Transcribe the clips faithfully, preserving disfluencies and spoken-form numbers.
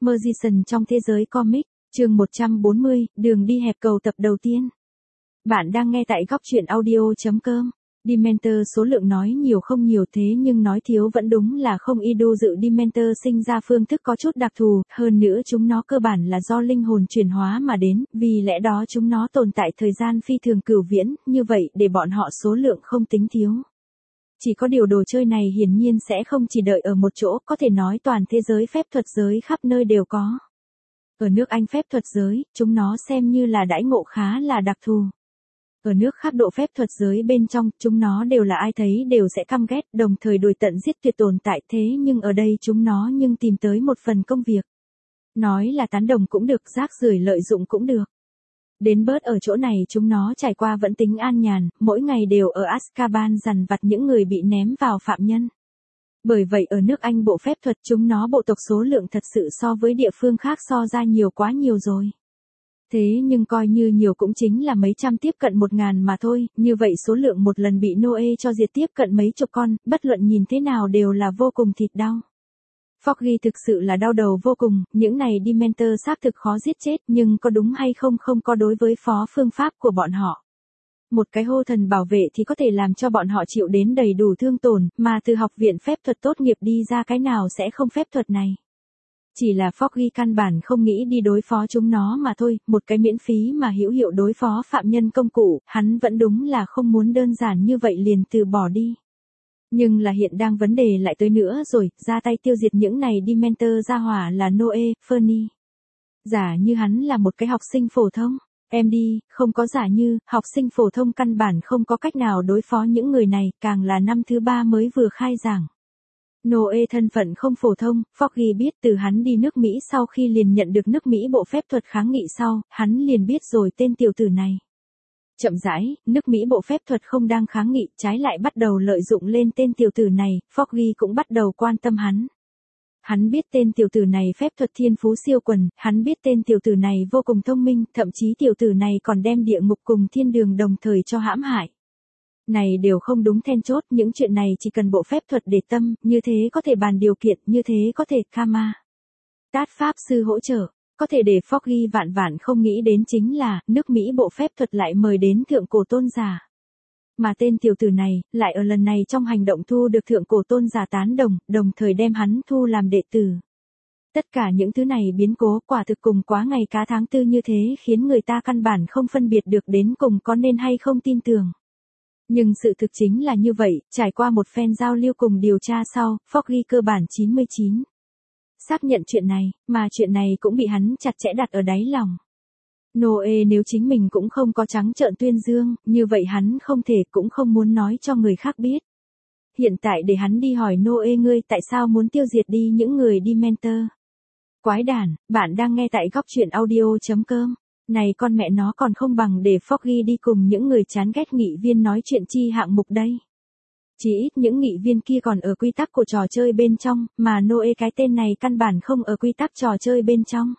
Magician trong thế giới comic, chương một trăm bốn mươi, đường đi hẹp cầu tập đầu tiên. Bạn đang nghe tại góc truyện audio chấm com. Dementor số lượng nói nhiều không nhiều thế nhưng nói thiếu vẫn đúng là không. Idu dự Dementor sinh ra phương thức có chút đặc thù, hơn nữa chúng nó cơ bản là do linh hồn chuyển hóa mà đến, vì lẽ đó chúng nó tồn tại thời gian phi thường cửu viễn, như vậy để bọn họ số lượng không tính thiếu. Chỉ có điều đồ chơi này hiển nhiên sẽ không chỉ đợi ở một chỗ, có thể nói toàn thế giới phép thuật giới khắp nơi đều có. Ở nước Anh phép thuật giới, chúng nó xem như là đãi ngộ khá là đặc thù. Ở nước khác độ phép thuật giới bên trong, chúng nó đều là ai thấy đều sẽ căm ghét, đồng thời đuổi tận giết tuyệt tồn tại, thế nhưng ở đây chúng nó nhưng tìm tới một phần công việc. Nói là tán đồng cũng được, rác rưởi lợi dụng cũng được. Đến bớt ở chỗ này chúng nó trải qua vẫn tính an nhàn, mỗi ngày đều ở Azkaban dằn vặt những người bị ném vào phạm nhân. Bởi vậy ở nước Anh bộ phép thuật chúng nó bộ tộc số lượng thật sự so với địa phương khác so ra nhiều quá nhiều rồi. Thế nhưng coi như nhiều cũng chính là mấy trăm tiếp cận một ngàn mà thôi, như vậy số lượng một lần bị Noe cho diệt tiếp cận mấy chục con, bất luận nhìn thế nào đều là vô cùng thịt đau. Foggy thực sự là đau đầu vô cùng, những này Dementor xác thực khó giết chết nhưng có đúng hay không không có đối với phó phương pháp của bọn họ. Một cái hô thần bảo vệ thì có thể làm cho bọn họ chịu đến đầy đủ thương tổn, mà từ học viện phép thuật tốt nghiệp đi ra cái nào sẽ không phép thuật này. Chỉ là Foggy căn bản không nghĩ đi đối phó chúng nó mà thôi, một cái miễn phí mà hữu hiệu đối phó phạm nhân công cụ, hắn vẫn đúng là không muốn đơn giản như vậy liền từ bỏ đi. Nhưng là hiện đang vấn đề lại tới nữa rồi, ra tay tiêu diệt những này Dementor ra hỏa là Noe, Fernie. Giả như hắn là một cái học sinh phổ thông, em đi, không có giả như, học sinh phổ thông căn bản không có cách nào đối phó những người này, càng là năm thứ ba mới vừa khai giảng. Noe thân phận không phổ thông, Foggy biết từ hắn đi nước Mỹ sau khi liền nhận được nước Mỹ bộ phép thuật kháng nghị sau, hắn liền biết rồi tên tiểu tử này. Chậm rãi, nước Mỹ bộ phép thuật không đang kháng nghị, trái lại bắt đầu lợi dụng lên tên tiểu tử này, Foggy cũng bắt đầu quan tâm hắn. Hắn biết tên tiểu tử này phép thuật thiên phú siêu quần, hắn biết tên tiểu tử này vô cùng thông minh, thậm chí tiểu tử này còn đem địa ngục cùng thiên đường đồng thời cho hãm hại. Này đều không đúng then chốt, những chuyện này chỉ cần bộ phép thuật để tâm, như thế có thể bàn điều kiện, như thế có thể karma. Tát pháp sư hỗ trợ. Có thể để Foggy vạn vạn không nghĩ đến chính là, nước Mỹ bộ phép thuật lại mời đến thượng cổ tôn giả. Mà tên tiểu tử này, lại ở lần này trong hành động thu được thượng cổ tôn giả tán đồng, đồng thời đem hắn thu làm đệ tử. Tất cả những thứ này biến cố quả thực cùng quá ngày cá tháng tư như thế khiến người ta căn bản không phân biệt được đến cùng có nên hay không tin tưởng. Nhưng sự thực chính là như vậy, trải qua một phen giao lưu cùng điều tra sau, Foggy cơ bản chín mươi chín. Xác nhận chuyện này, mà chuyện này cũng bị hắn chặt chẽ đặt ở đáy lòng. Noe nếu chính mình cũng không có trắng trợn tuyên dương, như vậy hắn không thể cũng không muốn nói cho người khác biết. Hiện tại để hắn đi hỏi Noe ngươi tại sao muốn tiêu diệt đi những người Dementor. Quái đản, bạn đang nghe tại góc truyện audio chấm com. Này con mẹ nó còn không bằng để Foggy đi cùng những người chán ghét nghị viên nói chuyện chi hạng mục đây. Chỉ ít những nghị viên kia còn ở quy tắc của trò chơi bên trong, mà Noe cái tên này căn bản không ở quy tắc trò chơi bên trong.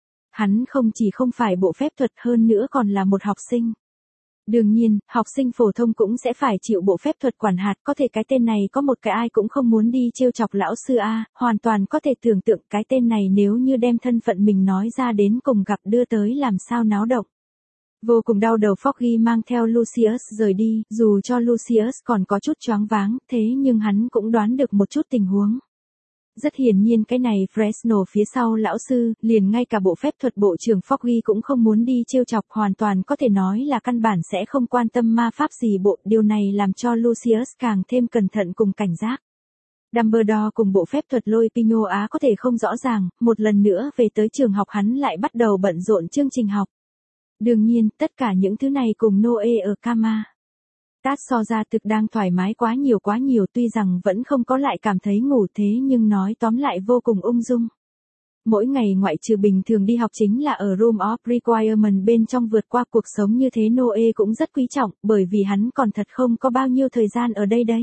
Hắn không chỉ không phải bộ phép thuật hơn nữa còn là một học sinh. Đương nhiên, học sinh phổ thông cũng sẽ phải chịu bộ phép thuật quản hạt, có thể cái tên này có một cái ai cũng không muốn đi trêu chọc lão sư A, hoàn toàn có thể tưởng tượng cái tên này nếu như đem thân phận mình nói ra đến cùng gặp đưa tới làm sao náo động. Vô cùng đau đầu Foggy mang theo Lucius rời đi, dù cho Lucius còn có chút choáng váng, thế nhưng hắn cũng đoán được một chút tình huống. Rất hiển nhiên cái này Fresno phía sau lão sư, liền ngay cả bộ phép thuật bộ trưởng Foggy cũng không muốn đi trêu chọc, hoàn toàn có thể nói là căn bản sẽ không quan tâm ma pháp gì bộ, điều này làm cho Lucius càng thêm cẩn thận cùng cảnh giác. Dumbledore cùng bộ phép thuật lôi Pinho Á có thể không rõ ràng, một lần nữa về tới trường học hắn lại bắt đầu bận rộn chương trình học. Đương nhiên, tất cả những thứ này cùng Noe ở Kama. Tát so ra thực đang thoải mái quá nhiều quá nhiều tuy rằng vẫn không có lại cảm thấy ngủ thế nhưng nói tóm lại vô cùng ung dung. Mỗi ngày ngoại trừ bình thường đi học chính là ở Room of Requirement bên trong vượt qua cuộc sống như thế Noe cũng rất quý trọng bởi vì hắn còn thật không có bao nhiêu thời gian ở đây đây.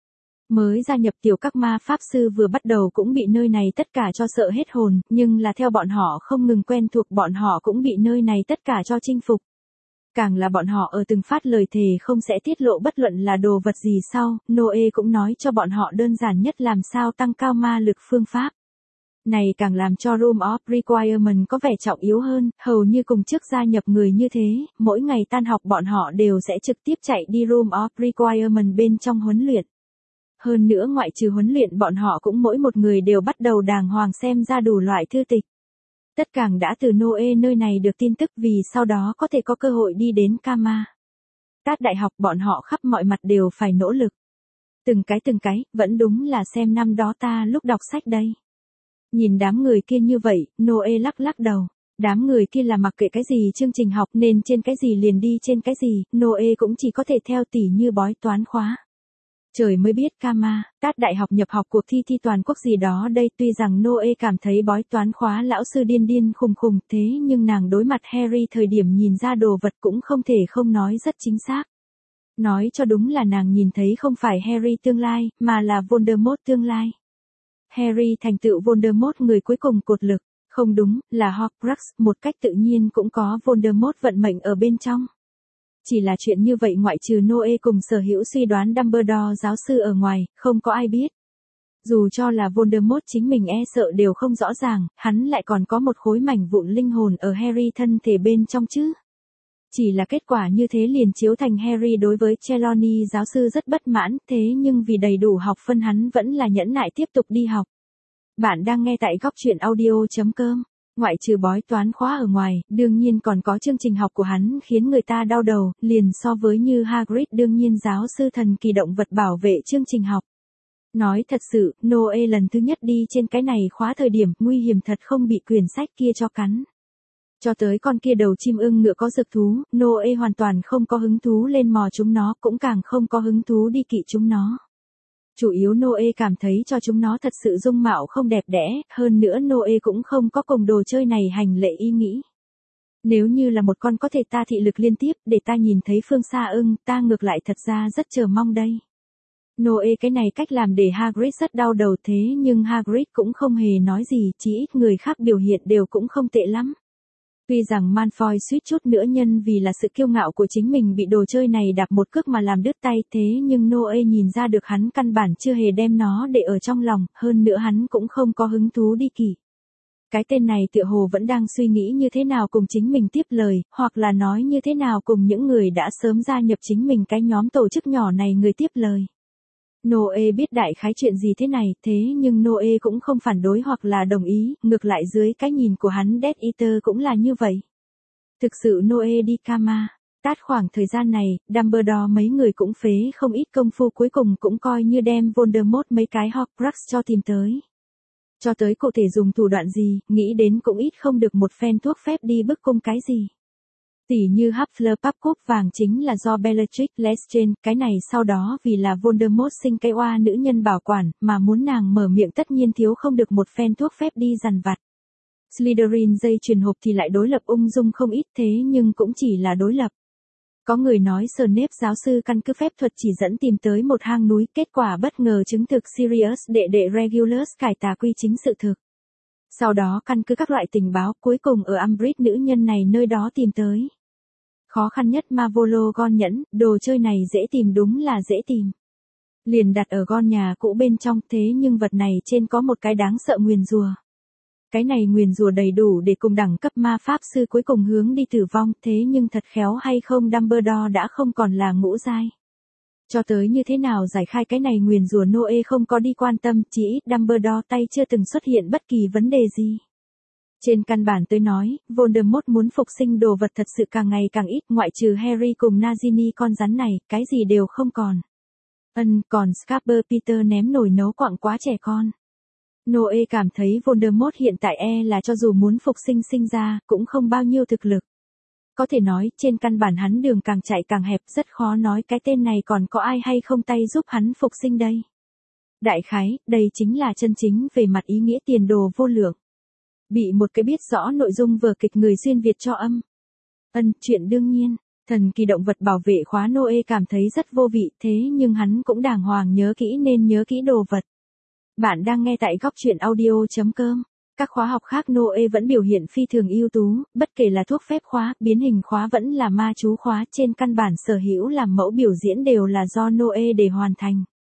Mới gia nhập tiểu các ma pháp sư vừa bắt đầu cũng bị nơi này tất cả cho sợ hết hồn, nhưng là theo bọn họ không ngừng quen thuộc bọn họ cũng bị nơi này tất cả cho chinh phục. Càng là bọn họ ở từng phát lời thề không sẽ tiết lộ bất luận là đồ vật gì sau, Noe cũng nói cho bọn họ đơn giản nhất làm sao tăng cao ma lực phương pháp. Này càng làm cho Room of Requirement có vẻ trọng yếu hơn, hầu như cùng trước gia nhập người như thế, mỗi ngày tan học bọn họ đều sẽ trực tiếp chạy đi Room of Requirement bên trong huấn luyện. Hơn nữa ngoại trừ huấn luyện bọn họ cũng mỗi một người đều bắt đầu đàng hoàng xem ra đủ loại thư tịch. Tất càng đã từ Noe nơi này được tin tức vì sau đó có thể có cơ hội đi đến Kama. Tát đại học bọn họ khắp mọi mặt đều phải nỗ lực. Từng cái từng cái, vẫn đúng là xem năm đó ta lúc đọc sách đây. Nhìn đám người kia như vậy, Noe lắc lắc đầu. Đám người kia là mặc kệ cái gì chương trình học nên trên cái gì liền đi trên cái gì, Noe cũng chỉ có thể theo tỉ như bói toán khóa. Trời mới biết Kama, Tát đại học nhập học cuộc thi thi toàn quốc gì đó đây, tuy rằng Noe cảm thấy bói toán khóa lão sư điên điên khùng khùng thế nhưng nàng đối mặt Harry thời điểm nhìn ra đồ vật cũng không thể không nói rất chính xác. Nói cho đúng là nàng nhìn thấy không phải Harry tương lai, mà là Voldemort tương lai. Harry thành tựu Voldemort người cuối cùng cột lực, không đúng, là Horcrux, một cách tự nhiên cũng có Voldemort vận mệnh ở bên trong. Chỉ là chuyện như vậy ngoại trừ Noe cùng sở hữu suy đoán Dumbledore giáo sư ở ngoài, không có ai biết. Dù cho là Voldemort chính mình e sợ đều không rõ ràng, hắn lại còn có một khối mảnh vụn linh hồn ở Harry thân thể bên trong chứ. Chỉ là kết quả như thế liền chiếu thành Harry đối với Trelawney giáo sư rất bất mãn, thế nhưng vì đầy đủ học phân hắn vẫn là nhẫn nại tiếp tục đi học. Bạn đang nghe tại góc truyện audio.com. Ngoại trừ bói toán khóa ở ngoài, đương nhiên còn có chương trình học của hắn khiến người ta đau đầu, liền so với như Hagrid đương nhiên giáo sư thần kỳ động vật bảo vệ chương trình học. Nói thật sự, Noe lần thứ nhất đi trên cái này khóa thời điểm nguy hiểm thật không bị quyển sách kia cho cắn. Cho tới con kia đầu chim ưng ngựa có dược thú, Noe hoàn toàn không có hứng thú lên mò chúng nó, cũng càng không có hứng thú đi kỵ chúng nó. Chủ yếu Noe cảm thấy cho chúng nó thật sự dung mạo không đẹp đẽ, hơn nữa Noe cũng không có cùng đồ chơi này hành lệ ý nghĩ. Nếu như là một con có thể ta thị lực liên tiếp để ta nhìn thấy phương xa ưng, ta ngược lại thật ra rất chờ mong đây. Noe cái này cách làm để Hagrid rất đau đầu thế nhưng Hagrid cũng không hề nói gì, chỉ ít người khác biểu hiện đều cũng không tệ lắm. Tuy rằng Malfoy suýt chút nữa nhân vì là sự kiêu ngạo của chính mình bị đồ chơi này đạp một cước mà làm đứt tay thế nhưng Noe nhìn ra được hắn căn bản chưa hề đem nó để ở trong lòng, hơn nữa hắn cũng không có hứng thú đi kỷ. Cái tên này tựa hồ vẫn đang suy nghĩ như thế nào cùng chính mình tiếp lời, hoặc là nói như thế nào cùng những người đã sớm gia nhập chính mình cái nhóm tổ chức nhỏ này người tiếp lời. Noe biết đại khái chuyện gì thế này, thế nhưng Noe cũng không phản đối hoặc là đồng ý, ngược lại dưới cái nhìn của hắn Death Eater cũng là như vậy. Thực sự Noe đi Kama, Tát khoảng thời gian này, Dumbledore mấy người cũng phế không ít công phu cuối cùng cũng coi như đem Voldemort mấy cái Horcrux cho tìm tới. Cho tới cụ thể dùng thủ đoạn gì, nghĩ đến cũng ít không được một phen thuốc phép đi bức cung cái gì. Tỉ như Hufflepuff cúp vàng chính là do Bellatrix Lestrange, cái này sau đó vì là Voldemort sinh cái oa nữ nhân bảo quản, mà muốn nàng mở miệng tất nhiên thiếu không được một phen thuốc phép đi dằn vặt. Slytherin dây chuyền hộp thì lại đối lập ung dung không ít thế nhưng cũng chỉ là đối lập. Có người nói Snape giáo sư căn cứ phép thuật chỉ dẫn tìm tới một hang núi, kết quả bất ngờ chứng thực Sirius đệ đệ Regulus cải tà quy chính sự thực. Sau đó căn cứ các loại tình báo cuối cùng ở Umbridge nữ nhân này nơi đó tìm tới. Khó khăn nhất Marvolo Gon nhẫn, đồ chơi này dễ tìm đúng là dễ tìm. Liền đặt ở Gon nhà cũ bên trong thế nhưng vật này trên có một cái đáng sợ nguyền rùa. Cái này nguyền rùa đầy đủ để cùng đẳng cấp ma pháp sư cuối cùng hướng đi tử vong thế nhưng thật khéo hay không Dumbledore đã không còn là ngũ giai. Cho tới như thế nào giải khai cái này nguyền rùa Noe không có đi quan tâm, chỉ ít Dumbledore tay chưa từng xuất hiện bất kỳ vấn đề gì. Trên căn bản tới nói, Voldemort muốn phục sinh đồ vật thật sự càng ngày càng ít, ngoại trừ Harry cùng Nagini con rắn này, cái gì đều không còn. Ân, còn Scarper Peter ném nồi nấu quặng quá trẻ con. Noe cảm thấy Voldemort hiện tại e là cho dù muốn phục sinh sinh ra, cũng không bao nhiêu thực lực. Có thể nói, trên căn bản hắn đường càng chạy càng hẹp, rất khó nói cái tên này còn có ai hay không tay giúp hắn phục sinh đây. Đại khái, đây chính là chân chính về mặt ý nghĩa tiền đồ vô lượng. Bị một cái biết rõ nội dung vở kịch người xuyên Việt cho âm. Ân, chuyện đương nhiên, thần kỳ động vật bảo vệ khóa Noe cảm thấy rất vô vị thế nhưng hắn cũng đàng hoàng nhớ kỹ nên nhớ kỹ đồ vật. Bạn đang nghe tại góc truyện audio.com. Các khóa học khác Noe vẫn biểu hiện phi thường ưu tú, bất kể là thuốc phép khóa, biến hình khóa vẫn là ma chú khóa trên căn bản sở hữu làm mẫu biểu diễn đều là do Noe để hoàn thành.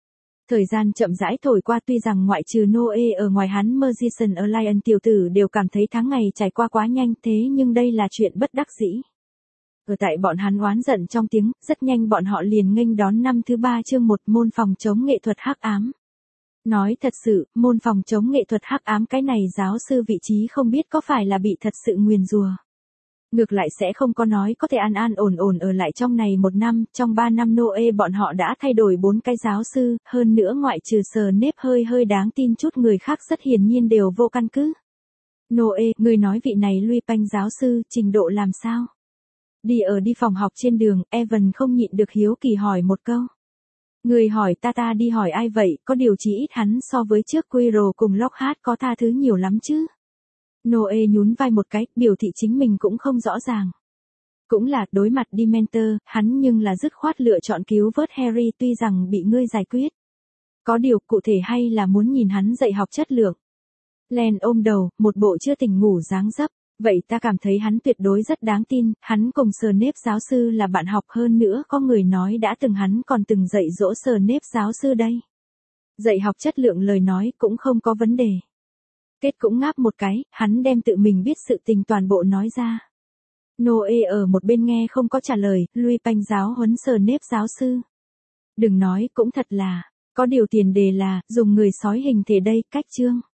Thời gian chậm rãi thổi qua, tuy rằng ngoại trừ Noe ở ngoài hắn Magician Alliance tiểu tử đều cảm thấy tháng ngày trải qua quá nhanh, thế nhưng đây là chuyện bất đắc dĩ. Ở tại bọn hắn oán giận trong tiếng, rất nhanh bọn họ liền nghênh đón năm thứ ba chương một môn phòng chống nghệ thuật hắc ám. Nói thật sự, môn phòng chống nghệ thuật hắc ám cái này giáo sư vị trí không biết có phải là bị thật sự nguyền rủa. Ngược lại sẽ không có nói có thể an an ổn ổn ở lại trong này một năm, trong ba năm Noe bọn họ đã thay đổi bốn cái giáo sư, hơn nữa ngoại trừ sờ nếp hơi hơi đáng tin chút người khác rất hiển nhiên đều vô căn cứ. Noe, người nói vị này Lui Panh giáo sư, trình độ làm sao? Đi ở đi phòng học trên đường, Evan không nhịn được hiếu kỳ hỏi một câu. Người hỏi ta ta đi hỏi ai vậy, có điều chỉ ít hắn so với trước Quirrell cùng Lockhart có tha thứ nhiều lắm chứ. Noe nhún vai một cái, biểu thị chính mình cũng không rõ ràng. Cũng là, đối mặt Dementor, hắn nhưng là dứt khoát lựa chọn cứu vớt Harry tuy rằng bị ngươi giải quyết. Có điều cụ thể hay là muốn nhìn hắn dạy học chất lượng. Len ôm đầu, một bộ chưa tỉnh ngủ dáng dấp. Vậy ta cảm thấy hắn tuyệt đối rất đáng tin, hắn cùng Snape giáo sư là bạn học, hơn nữa có người nói đã từng hắn còn từng dạy dỗ Snape giáo sư đây. Dạy học chất lượng lời nói cũng không có vấn đề. Kết cũng ngáp một cái, hắn đem tự mình biết sự tình toàn bộ nói ra. Noe ở một bên nghe không có trả lời, Lui Panh giáo huấn Snape giáo sư. Đừng nói, cũng thật là, có điều tiền đề là, dùng người sói hình thể đây, cách chương.